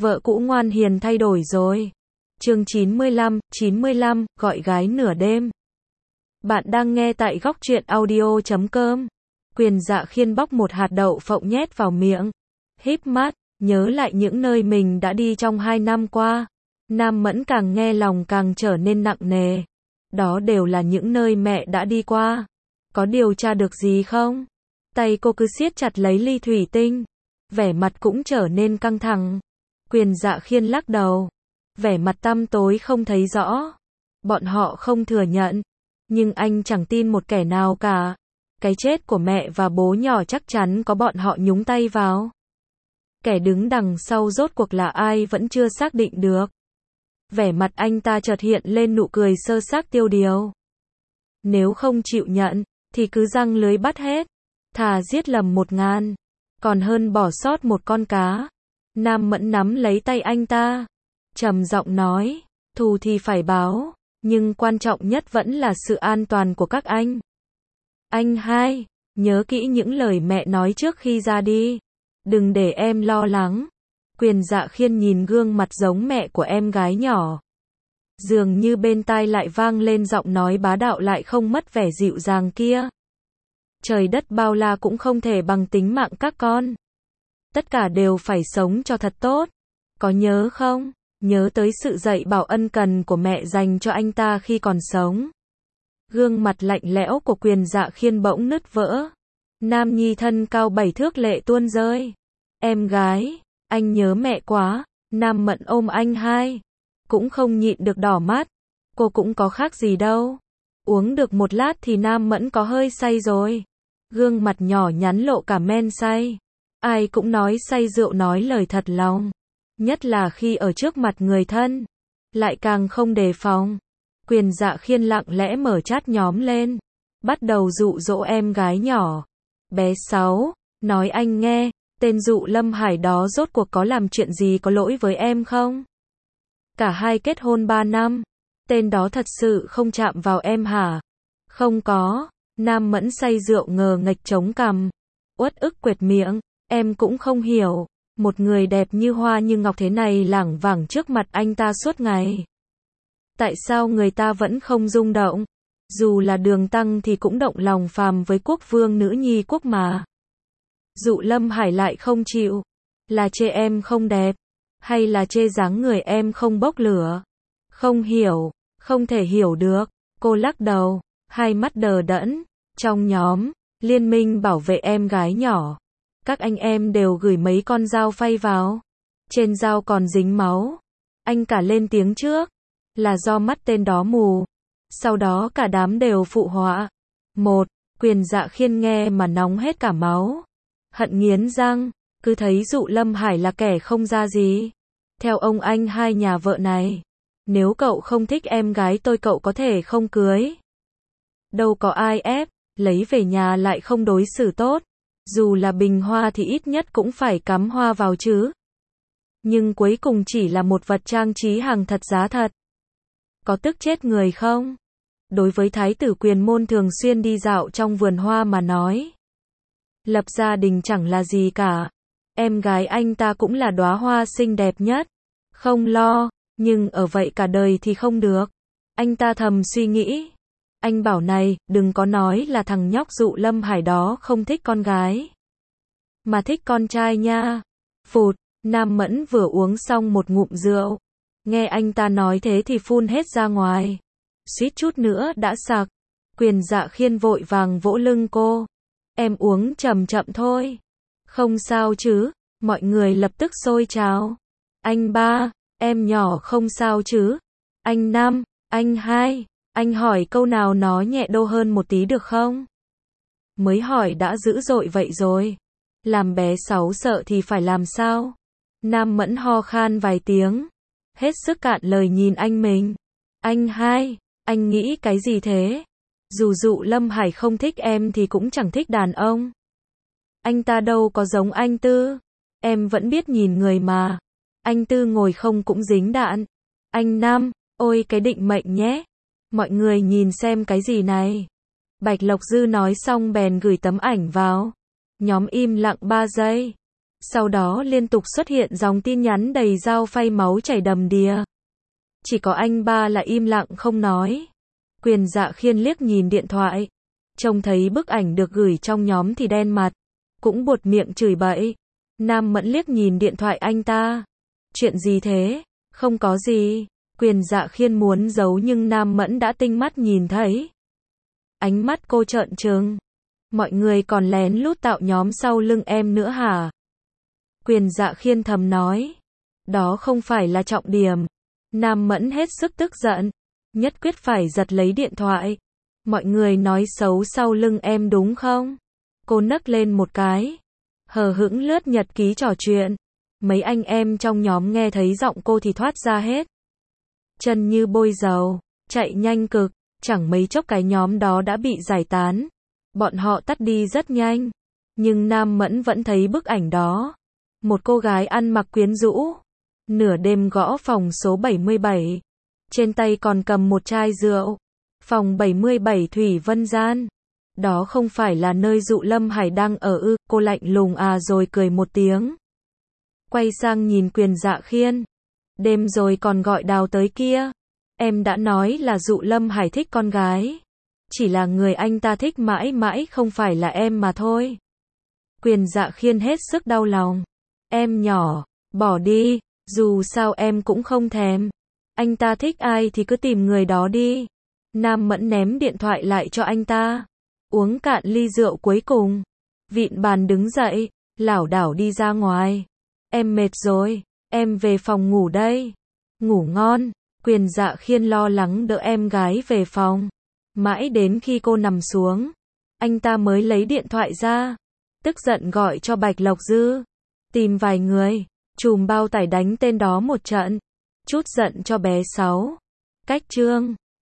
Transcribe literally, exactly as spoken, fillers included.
Vợ cũ ngoan hiền thay đổi rồi. Chương chín mươi lăm, chín mươi lăm, gọi gái nửa đêm. Bạn đang nghe tại góc truyện audio chấm com. Quyền Dạ Khiên bóc một hạt đậu phộng nhét vào miệng. Híp mắt, nhớ lại những nơi mình đã đi trong hai năm qua. Nam Mẫn càng nghe lòng càng trở nên nặng nề. Đó đều là những nơi mẹ đã đi qua. Có điều tra được gì không? Tay cô cứ siết chặt lấy ly thủy tinh. Vẻ mặt cũng trở nên căng thẳng. Quyền Dạ Khiên lắc đầu. Vẻ mặt tăm tối không thấy rõ. Bọn họ không thừa nhận. Nhưng anh chẳng tin một kẻ nào cả. Cái chết của mẹ và bố nhỏ chắc chắn có bọn họ nhúng tay vào. Kẻ đứng đằng sau rốt cuộc là ai vẫn chưa xác định được. Vẻ mặt anh ta chợt hiện lên nụ cười sơ xác tiêu điều. Nếu không chịu nhận, thì cứ giăng lưới bắt hết. Thà giết lầm một ngàn, còn hơn bỏ sót một con cá. Nam Mẫn nắm lấy tay anh ta, trầm giọng nói, thù thì phải báo, nhưng quan trọng nhất vẫn là sự an toàn của các anh. Anh hai, nhớ kỹ những lời mẹ nói trước khi ra đi. Đừng để em lo lắng. Quyền Dạ Khiên nhìn gương mặt giống mẹ của em gái nhỏ. Dường như bên tai lại vang lên giọng nói bá đạo lại không mất vẻ dịu dàng kia. Trời đất bao la cũng không thể bằng tính mạng các con. Tất cả đều phải sống cho thật tốt. Có nhớ không? Nhớ tới sự dạy bảo ân cần của mẹ dành cho anh ta khi còn sống. Gương mặt lạnh lẽo của Quyền Dạ Khiên bỗng nứt vỡ. Nam nhi thân cao bảy thước lệ tuôn rơi. Em gái, anh nhớ mẹ quá. Nam Mẫn ôm anh hai. Cũng không nhịn được đỏ mắt. Cô cũng có khác gì đâu. Uống được một lát thì Nam Mẫn có hơi say rồi. Gương mặt nhỏ nhắn lộ cả men say. Ai cũng nói say rượu nói lời thật lòng. Nhất là khi ở trước mặt người thân. Lại càng không đề phòng. Quyền Dạ Khiên lặng lẽ mở chat nhóm lên. Bắt đầu dụ dỗ em gái nhỏ. Bé Sáu, nói anh nghe, tên Dụ Lâm Hải đó rốt cuộc có làm chuyện gì có lỗi với em không? Cả hai kết hôn ba năm. Tên đó thật sự không chạm vào em hả? Không có. Nam Mẫn say rượu ngờ nghệch chống cằm. Uất ức quệt miệng. Em cũng không hiểu. Một người đẹp như hoa như ngọc thế này lảng vảng trước mặt anh ta suốt ngày. Tại sao người ta vẫn không rung động? Dù là Đường Tăng thì cũng động lòng phàm với quốc vương nữ nhi quốc mà. Dụ Lâm Hải lại không chịu. Là chê em không đẹp. Hay là chê dáng người em không bốc lửa? Không hiểu. Không thể hiểu được. Cô lắc đầu. Hai mắt đờ đẫn. Trong nhóm, liên minh bảo vệ em gái nhỏ. Các anh em đều gửi mấy con dao phay vào. Trên dao còn dính máu. Anh cả lên tiếng trước. Là do mắt tên đó mù. Sau đó cả đám đều phụ họa. Một, Quyền Dạ Khiên nghe mà nóng hết cả máu. Hận nghiến răng, cứ thấy Dụ Lâm Hải là kẻ không ra gì. Theo ông anh hai nhà vợ này, nếu cậu không thích em gái tôi cậu có thể không cưới. Đâu có ai ép, lấy về nhà lại không đối xử tốt. Dù là bình hoa thì ít nhất cũng phải cắm hoa vào chứ. Nhưng cuối cùng chỉ là một vật trang trí hàng thật giá thật. Có tức chết người không? Đối với thái tử Quyền Môn thường xuyên đi dạo trong vườn hoa mà nói. Lập gia đình chẳng là gì cả. Em gái anh ta cũng là đóa hoa xinh đẹp nhất. Không lo, nhưng ở vậy cả đời thì không được. Anh ta thầm suy nghĩ. Anh bảo này, đừng có nói là thằng nhóc Dụ Lâm Hải đó không thích con gái. Mà thích con trai nha. Phụt, Nam Mẫn vừa uống xong một ngụm rượu. Nghe anh ta nói thế thì phun hết ra ngoài. Suýt chút nữa đã sặc. Quyền Dạ Khiên vội vàng vỗ lưng cô. Em uống chậm chậm thôi. Không sao chứ. Mọi người lập tức xôi trào. Anh ba, em nhỏ không sao chứ. Anh Năm, anh Hai, anh hỏi câu nào nó nhẹ đô hơn một tí được không? Mới hỏi đã dữ dội vậy rồi. Làm bé Sáu sợ thì phải làm sao? Nam Mẫn ho khan vài tiếng. Hết sức cạn lời nhìn anh mình. Anh Hai, anh nghĩ cái gì thế? Dù Dụ Lâm Hải không thích em thì cũng chẳng thích đàn ông. Anh ta đâu có giống anh Tư. Em vẫn biết nhìn người mà. Anh Tư ngồi không cũng dính đạn. Anh Năm, ôi cái định mệnh nhé. Mọi người nhìn xem cái gì này. Bạch Lộc Dư nói xong bèn gửi tấm ảnh vào. Nhóm im lặng ba giây. Sau đó liên tục xuất hiện dòng tin nhắn đầy dao phay máu chảy đầm đìa. Chỉ có anh ba là im lặng không nói. Quyền Dạ Khiên liếc nhìn điện thoại. Trông thấy bức ảnh được gửi trong nhóm thì đen mặt. Cũng buột miệng chửi bậy. Nam Mẫn liếc nhìn điện thoại anh ta. Chuyện gì thế? Không có gì. Quyền Dạ Khiên muốn giấu nhưng Nam Mẫn đã tinh mắt nhìn thấy. Ánh mắt cô trợn trừng. Mọi người còn lén lút tạo nhóm sau lưng em nữa hả? Quyền Dạ Khiên thầm nói. Đó không phải là trọng điểm. Nam Mẫn hết sức tức giận. Nhất quyết phải giật lấy điện thoại. Mọi người nói xấu sau lưng em đúng không? Cô nấc lên một cái. Hờ hững lướt nhật ký trò chuyện. Mấy anh em trong nhóm nghe thấy giọng cô thì thoát ra hết. Chân như bôi dầu. Chạy nhanh cực. Chẳng mấy chốc cái nhóm đó đã bị giải tán. Bọn họ tắt đi rất nhanh. Nhưng Nam Mẫn vẫn thấy bức ảnh đó. Một cô gái ăn mặc quyến rũ. Nửa đêm gõ phòng số bảy mươi bảy. Trên tay còn cầm một chai rượu. Phòng bảy mươi bảy Thủy Vân Gian. Đó không phải là nơi Dụ Lâm Hải đang ở ư? Cô lạnh lùng à rồi cười một tiếng. Quay sang nhìn Quyền Dạ Khiên. Đêm rồi còn gọi Đào tới kia. Em đã nói là Dụ Lâm Hải thích con gái. Chỉ là người anh ta thích mãi mãi không phải là em mà thôi. Quyền Dạ Khiên hết sức đau lòng. Em nhỏ, bỏ đi, dù sao em cũng không thèm. Anh ta thích ai thì cứ tìm người đó đi. Nam Mẫn ném điện thoại lại cho anh ta. Uống cạn ly rượu cuối cùng. Vịn bàn đứng dậy, lảo đảo đi ra ngoài. Em mệt rồi, em về phòng ngủ đây. Ngủ ngon. Quyền Dạ Khiên lo lắng đỡ em gái về phòng. Mãi đến khi cô nằm xuống, anh ta mới lấy điện thoại ra. Tức giận gọi cho Bạch Lộc Dư. Tìm vài người, chùm bao tải đánh tên đó một trận. Chút giận cho bé Sáu. Cách chương